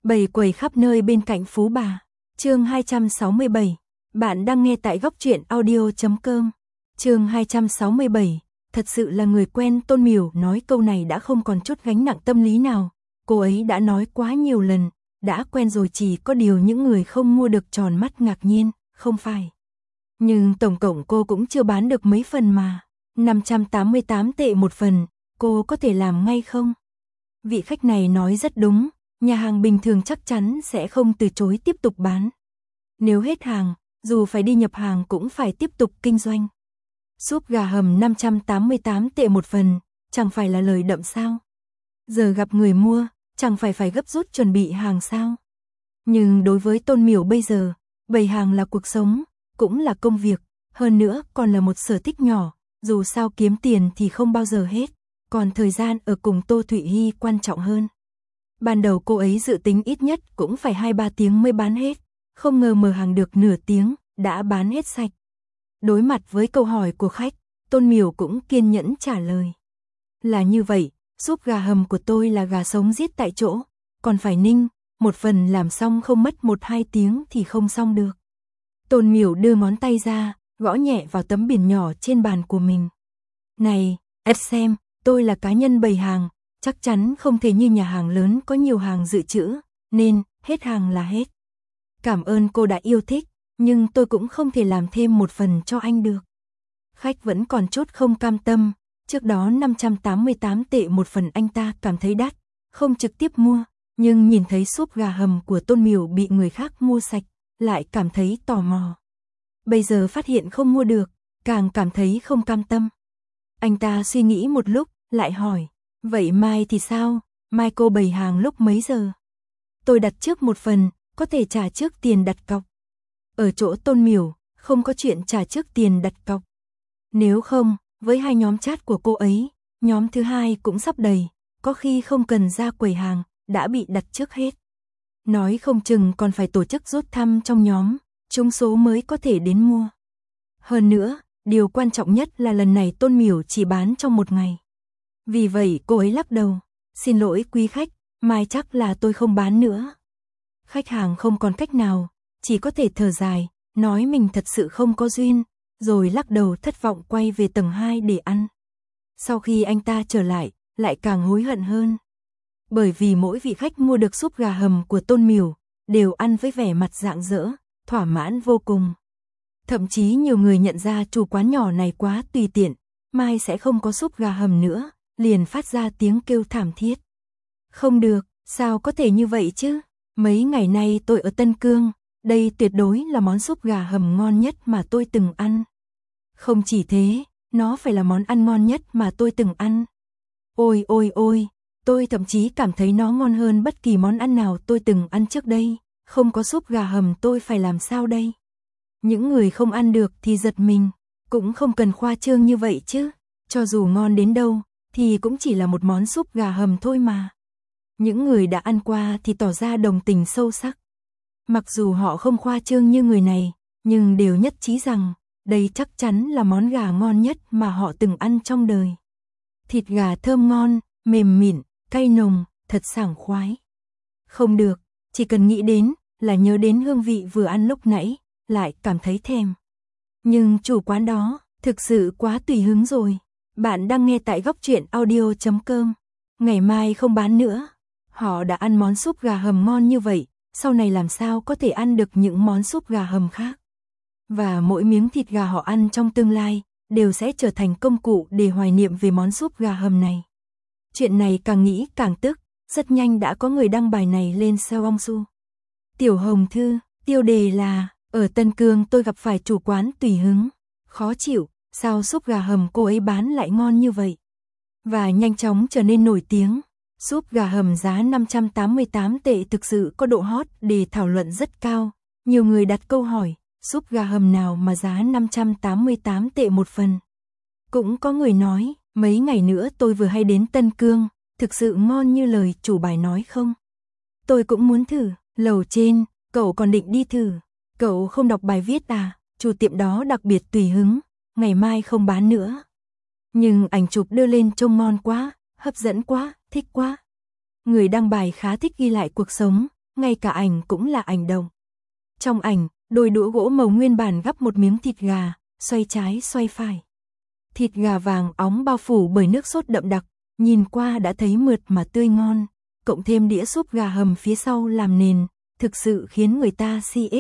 Bầy quầy khắp nơi bên cạnh Phú Bà. Chương 267. Bạn đang nghe tại góc truyện audio.com. Chương 267. Thật sự là người quen. Tôn Miểu nói câu này đã không còn chút gánh nặng tâm lý nào. Cô ấy đã nói quá nhiều lần, đã quen rồi, chỉ có điều những người không mua được tròn mắt ngạc nhiên, không phải. Nhưng tổng cộng cô cũng chưa bán được mấy phần mà. 588 tệ một phần, cô có thể làm ngay không? Vị khách này nói rất đúng, nhà hàng bình thường chắc chắn sẽ không từ chối tiếp tục bán. Nếu hết hàng, dù phải đi nhập hàng cũng phải tiếp tục kinh doanh. Súp gà hầm 588 tệ một phần, chẳng phải là lời đậm sao? Giờ gặp người mua, chẳng phải gấp rút chuẩn bị hàng sao? Nhưng đối với Tôn Miểu bây giờ, bày hàng là cuộc sống, cũng là công việc, hơn nữa còn là một sở thích nhỏ, dù sao kiếm tiền thì không bao giờ hết, còn thời gian ở cùng Tô Thụy Hy quan trọng hơn. Ban đầu cô ấy dự tính ít nhất cũng phải 2-3 tiếng mới bán hết, không ngờ mở hàng được nửa tiếng, đã bán hết sạch. Đối mặt với câu hỏi của khách, Tôn Miểu cũng kiên nhẫn trả lời. Là như vậy, súp gà hầm của tôi là gà sống giết tại chỗ, còn phải ninh, một phần làm xong không mất 1-2 tiếng thì không xong được. Tôn Miểu đưa ngón tay ra, gõ nhẹ vào tấm biển nhỏ trên bàn của mình. Này, em xem, tôi là cá nhân bày hàng, chắc chắn không thể như nhà hàng lớn có nhiều hàng dự trữ, nên hết hàng là hết. Cảm ơn cô đã yêu thích, nhưng tôi cũng không thể làm thêm một phần cho anh được. Khách vẫn còn chút không cam tâm, trước đó 588 tệ một phần anh ta cảm thấy đắt, không trực tiếp mua, nhưng nhìn thấy súp gà hầm của Tôn Miểu bị người khác mua sạch, lại cảm thấy tò mò. Bây giờ phát hiện không mua được, càng cảm thấy không cam tâm. Anh ta suy nghĩ một lúc, lại hỏi, vậy mai thì sao, mai cô bày hàng lúc mấy giờ? Tôi đặt trước một phần, có thể trả trước tiền đặt cọc. Ở chỗ Tôn Miểu, không có chuyện trả trước tiền đặt cọc. Nếu không, với hai nhóm chat của cô ấy, nhóm thứ hai cũng sắp đầy, có khi không cần ra quầy hàng, đã bị đặt trước hết. Nói không chừng còn phải tổ chức rút thăm trong nhóm, trúng số mới có thể đến mua. Hơn nữa, điều quan trọng nhất là lần này Tôn Miểu chỉ bán trong một ngày. Vì vậy cô ấy lắc đầu, xin lỗi quý khách, mai chắc là tôi không bán nữa. Khách hàng không còn cách nào, chỉ có thể thở dài, nói mình thật sự không có duyên, rồi lắc đầu thất vọng quay về tầng 2 để ăn. Sau khi anh ta trở lại, lại càng hối hận hơn. Bởi vì mỗi vị khách mua được súp gà hầm của Tôn Miểu, đều ăn với vẻ mặt rạng rỡ, thỏa mãn vô cùng. Thậm chí nhiều người nhận ra chủ quán nhỏ này quá tùy tiện, mai sẽ không có súp gà hầm nữa, liền phát ra tiếng kêu thảm thiết. Không được, sao có thể như vậy chứ? Mấy ngày nay tôi ở Tân Cương, đây tuyệt đối là món súp gà hầm ngon nhất mà tôi từng ăn. Không chỉ thế, nó phải là món ăn ngon nhất mà tôi từng ăn. Ôi ôi ôi, tôi thậm chí cảm thấy nó ngon hơn bất kỳ món ăn nào tôi từng ăn trước đây. Không có súp gà hầm tôi phải làm sao đây? Những người không ăn được thì giật mình, cũng không cần khoa trương như vậy chứ. Cho dù ngon đến đâu, thì cũng chỉ là một món súp gà hầm thôi mà. Những người đã ăn qua thì tỏ ra đồng tình sâu sắc. Mặc dù họ không khoa trương như người này, nhưng đều nhất trí rằng, đây chắc chắn là món gà ngon nhất mà họ từng ăn trong đời. Thịt gà thơm ngon, mềm mịn, cay nồng, thật sảng khoái. Không được, chỉ cần nghĩ đến, là nhớ đến hương vị vừa ăn lúc nãy, lại cảm thấy thèm. Nhưng chủ quán đó, thực sự quá tùy hứng rồi. Bạn đang nghe tại góc truyện audio.com. Ngày mai không bán nữa. Họ đã ăn món súp gà hầm ngon như vậy, sau này làm sao có thể ăn được những món súp gà hầm khác. Và mỗi miếng thịt gà họ ăn trong tương lai, đều sẽ trở thành công cụ để hoài niệm về món súp gà hầm này. Chuyện này càng nghĩ càng tức, rất nhanh đã có người đăng bài này lên Xiaohongshu. Tiểu Hồng Thư, tiêu đề là, ở Tân Cương tôi gặp phải chủ quán tùy hứng, khó chịu, sao súp gà hầm cô ấy bán lại ngon như vậy. Và nhanh chóng trở nên nổi tiếng. Súp gà hầm giá 588 tệ thực sự có độ hot để thảo luận rất cao. Nhiều người đặt câu hỏi, súp gà hầm nào mà giá 588 tệ một phần. Cũng có người nói, mấy ngày nữa tôi vừa hay đến Tân Cương, thực sự ngon như lời chủ bài nói không? Tôi cũng muốn thử, lầu trên, cậu còn định đi thử. Cậu không đọc bài viết à, chủ tiệm đó đặc biệt tùy hứng, ngày mai không bán nữa. Nhưng ảnh chụp đưa lên trông ngon quá, hấp dẫn quá, thích quá. Người đăng bài khá thích ghi lại cuộc sống, ngay cả ảnh cũng là ảnh động. Trong ảnh, đôi đũa gỗ màu nguyên bản gắp một miếng thịt gà, xoay trái xoay phải. Thịt gà vàng óng bao phủ bởi nước sốt đậm đặc, nhìn qua đã thấy mượt mà tươi ngon, cộng thêm đĩa súp gà hầm phía sau làm nền, thực sự khiến người ta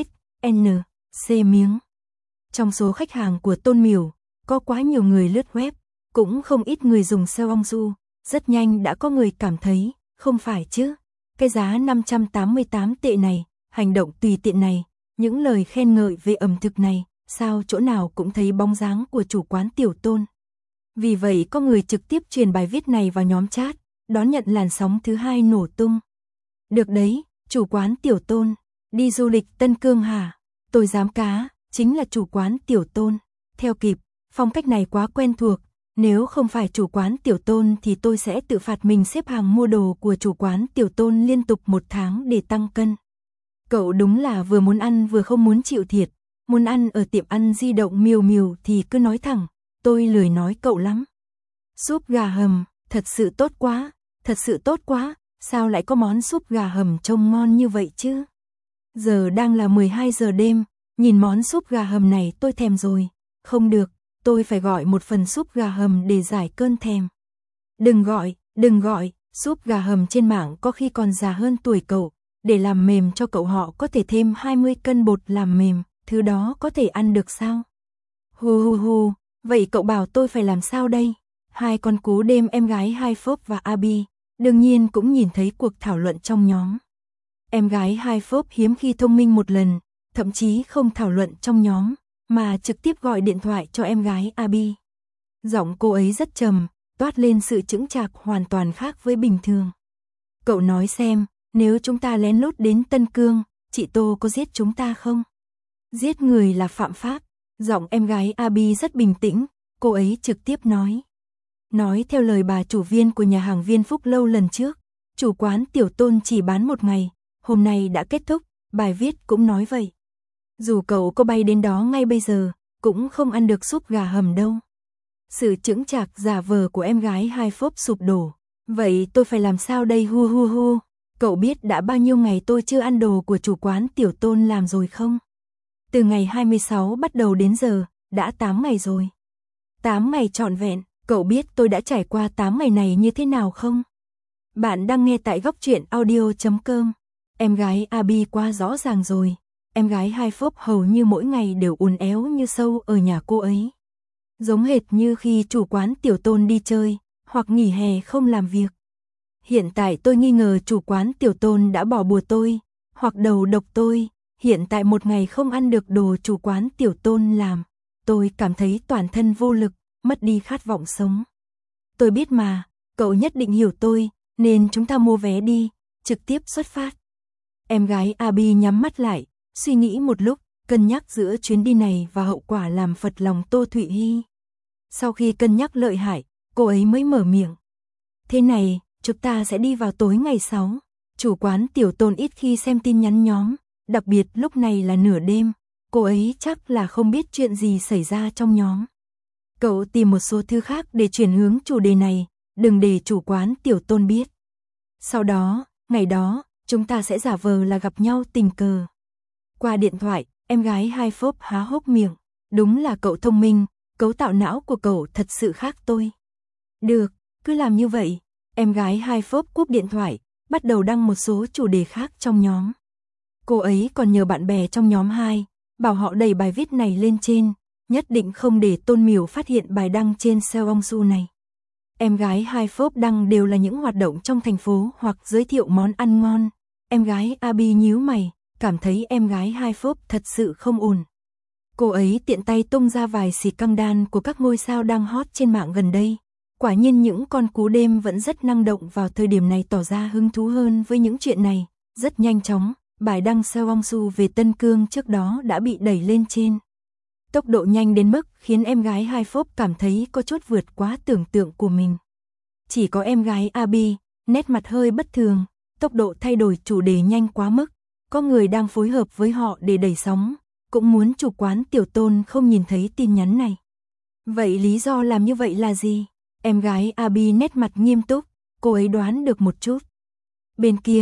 CSNC miếng. Trong số khách hàng của Tôn Miểu, có quá nhiều người lướt web, cũng không ít người dùng Xiaohongshu, rất nhanh đã có người cảm thấy, không phải chứ, cái giá 588 tệ này, hành động tùy tiện này, những lời khen ngợi về ẩm thực này, sao chỗ nào cũng thấy bóng dáng của chủ quán Tiểu Tôn. Vì vậy có người trực tiếp truyền bài viết này vào nhóm chat, đón nhận làn sóng thứ hai nổ tung. Được đấy, chủ quán Tiểu Tôn, đi du lịch Tân Cương hả? Tôi dám cá, chính là chủ quán Tiểu Tôn. Theo kịp, phong cách này quá quen thuộc, nếu không phải chủ quán Tiểu Tôn thì tôi sẽ tự phạt mình xếp hàng mua đồ của chủ quán Tiểu Tôn liên tục 1 tháng để tăng cân. Cậu đúng là vừa muốn ăn vừa không muốn chịu thiệt, muốn ăn ở tiệm ăn di động Miều Miều thì cứ nói thẳng, tôi lười nói cậu lắm. Súp gà hầm, thật sự tốt quá, thật sự tốt quá, sao lại có món súp gà hầm trông ngon như vậy chứ? Giờ đang là 12 giờ đêm, nhìn món súp gà hầm này tôi thèm rồi, không được, tôi phải gọi một phần súp gà hầm để giải cơn thèm. Đừng gọi, súp gà hầm trên mạng có khi còn già hơn tuổi cậu, để làm mềm cho cậu họ có thể thêm 20 cân bột làm mềm, thứ đó có thể ăn được sao? Hu, vậy cậu bảo tôi phải làm sao đây? Hai con cú đêm em gái Hai Phốp và Abi, đương nhiên cũng nhìn thấy cuộc thảo luận trong nhóm. Em gái Hai Phốp hiếm khi thông minh một lần, thậm chí không thảo luận trong nhóm, mà trực tiếp gọi điện thoại cho em gái Abi. Giọng cô ấy rất trầm, toát lên sự chững chạc hoàn toàn khác với bình thường. Cậu nói xem, nếu chúng ta lén lút đến Tân Cương, chị Tô có giết chúng ta không? Giết người là phạm pháp. Giọng em gái Abi rất bình tĩnh, cô ấy trực tiếp nói. Nói theo lời bà chủ viên của nhà hàng Viên Phúc Lâu lần trước, chủ quán Tiểu Tôn chỉ bán 1 ngày, hôm nay đã kết thúc, bài viết cũng nói vậy. Dù cậu có bay đến đó ngay bây giờ, cũng không ăn được súp gà hầm đâu. Sự chững chạc giả vờ của em gái Hai Phốp sụp đổ. Vậy tôi phải làm sao đây hu. Cậu biết đã bao nhiêu ngày tôi chưa ăn đồ của chủ quán Tiểu Tôn làm rồi không? Từ ngày 26 bắt đầu đến giờ, đã 8 ngày rồi. 8 ngày trọn vẹn, cậu biết tôi đã trải qua 8 ngày này như thế nào không? Bạn đang nghe tại góc truyện audio.com. Em gái Abi quá rõ ràng rồi. Em gái Hai Phốp hầu như mỗi ngày đều uốn éo như sâu ở nhà cô ấy. Giống hệt như khi chủ quán Tiểu Tôn đi chơi, hoặc nghỉ hè không làm việc. Hiện tại tôi nghi ngờ chủ quán Tiểu Tôn đã bỏ bùa tôi, hoặc đầu độc tôi. Hiện tại 1 ngày không ăn được đồ chủ quán Tiểu Tôn làm, tôi cảm thấy toàn thân vô lực, mất đi khát vọng sống. Tôi biết mà, cậu nhất định hiểu tôi, nên chúng ta mua vé đi, trực tiếp xuất phát. Em gái Abi nhắm mắt lại, suy nghĩ một lúc, cân nhắc giữa chuyến đi này và hậu quả làm phật lòng Tô Thụy Hy. Sau khi cân nhắc lợi hại, cô ấy mới mở miệng. Thế này, chúng ta sẽ đi vào tối ngày 6. Chủ quán Tiểu Tôn ít khi xem tin nhắn nhóm, đặc biệt lúc này là nửa đêm, cô ấy chắc là không biết chuyện gì xảy ra trong nhóm. Cậu tìm một số thứ khác để chuyển hướng chủ đề này, đừng để chủ quán Tiểu Tôn biết. Sau đó, ngày đó, chúng ta sẽ giả vờ là gặp nhau tình cờ. Qua điện thoại, em gái Hai Phốp há hốc miệng. Đúng là cậu thông minh, cấu tạo não của cậu thật sự khác tôi. Được, cứ làm như vậy. Em gái Hai Phốp cúp điện thoại, bắt đầu đăng một số chủ đề khác trong nhóm. Cô ấy còn nhờ bạn bè trong nhóm 2, bảo họ đẩy bài viết này lên trên, nhất định không để Tôn Miểu phát hiện bài đăng trên Xiaohongshu này. Em gái Hai Phốp đăng đều là những hoạt động trong thành phố hoặc giới thiệu món ăn ngon. Em gái Abi nhíu mày, cảm thấy em gái Hai Phốp thật sự không ổn. Cô ấy tiện tay tung ra vài scandal của các ngôi sao đang hot trên mạng gần đây. Quả nhiên những con cú đêm vẫn rất năng động vào thời điểm này tỏ ra hứng thú hơn với những chuyện này. Rất nhanh chóng, bài đăng Xiaohongshu về Tân Cương trước đó đã bị đẩy lên trên. Tốc độ nhanh đến mức khiến em gái Hai Phốp cảm thấy có chút vượt quá tưởng tượng của mình. Chỉ có em gái Abi, nét mặt hơi bất thường, tốc độ thay đổi chủ đề nhanh quá mức. Có người đang phối hợp với họ để đẩy sóng, cũng muốn chủ quán Tiểu Tôn không nhìn thấy tin nhắn này. Vậy lý do làm như vậy là gì? Em gái Abi nét mặt nghiêm túc, cô ấy đoán được một chút. Bên kia,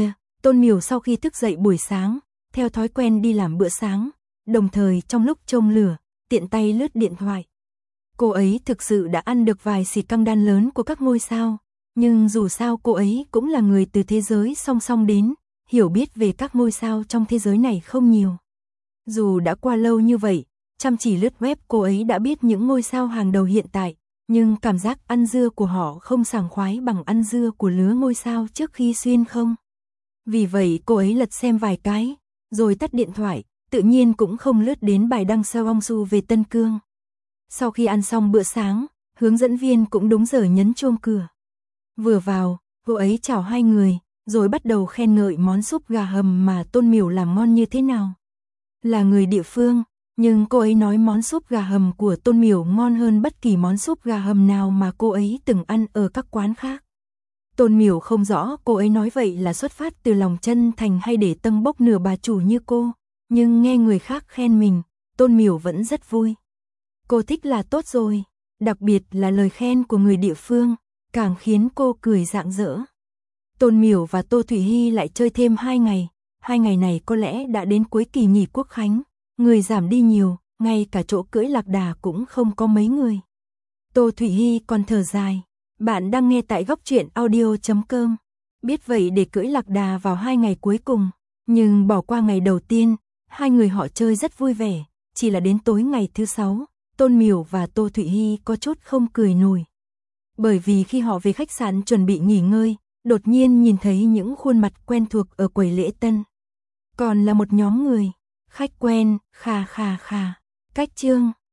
Tôn Miểu sau khi thức dậy buổi sáng, theo thói quen đi làm bữa sáng, đồng thời trong lúc châm lửa, tiện tay lướt điện thoại. Cô ấy thực sự đã ăn được vài xịt căng đan lớn của các ngôi sao, nhưng dù sao cô ấy cũng là người từ thế giới song song đến, hiểu biết về các ngôi sao trong thế giới này không nhiều. Dù đã qua lâu như vậy, chăm chỉ lướt web cô ấy đã biết những ngôi sao hàng đầu hiện tại, nhưng cảm giác ăn dưa của họ không sảng khoái bằng ăn dưa của lứa ngôi sao trước khi xuyên không. Vì vậy cô ấy lật xem vài cái, rồi tắt điện thoại, tự nhiên cũng không lướt đến bài đăng Seo Hong Su về Tân Cương. Sau khi ăn xong bữa sáng, hướng dẫn viên cũng đúng giờ nhấn chuông cửa. Vừa vào, cô ấy chào hai người, rồi bắt đầu khen ngợi món súp gà hầm mà Tôn Miểu làm ngon như thế nào. Là người địa phương, nhưng cô ấy nói món súp gà hầm của Tôn Miểu ngon hơn bất kỳ món súp gà hầm nào mà cô ấy từng ăn ở các quán khác. Tôn Miểu không rõ cô ấy nói vậy là xuất phát từ lòng chân thành hay để tâng bốc nửa bà chủ như cô, nhưng nghe người khác khen mình, Tôn Miểu vẫn rất vui. Cô thích là tốt rồi, đặc biệt là lời khen của người địa phương, càng khiến cô cười rạng rỡ. Tôn Miểu và Tô Thủy Hy lại chơi thêm 2 ngày, 2 ngày này có lẽ đã đến cuối kỳ nghỉ Quốc khánh, người giảm đi nhiều, ngay cả chỗ cưỡi lạc đà cũng không có mấy người. Tô Thủy Hy còn thở dài, bạn đang nghe tại góc truyện audio.com. Biết vậy để cưỡi lạc đà vào 2 ngày cuối cùng, nhưng bỏ qua ngày đầu tiên, hai người họ chơi rất vui vẻ, chỉ là đến tối ngày thứ 6, Tôn Miểu và Tô Thủy Hy có chút không cười nổi. Bởi vì khi họ về khách sạn chuẩn bị nghỉ ngơi, đột nhiên nhìn thấy những khuôn mặt quen thuộc ở quầy lễ tân. Còn là một nhóm người, khách quen, khà. Cách Trương.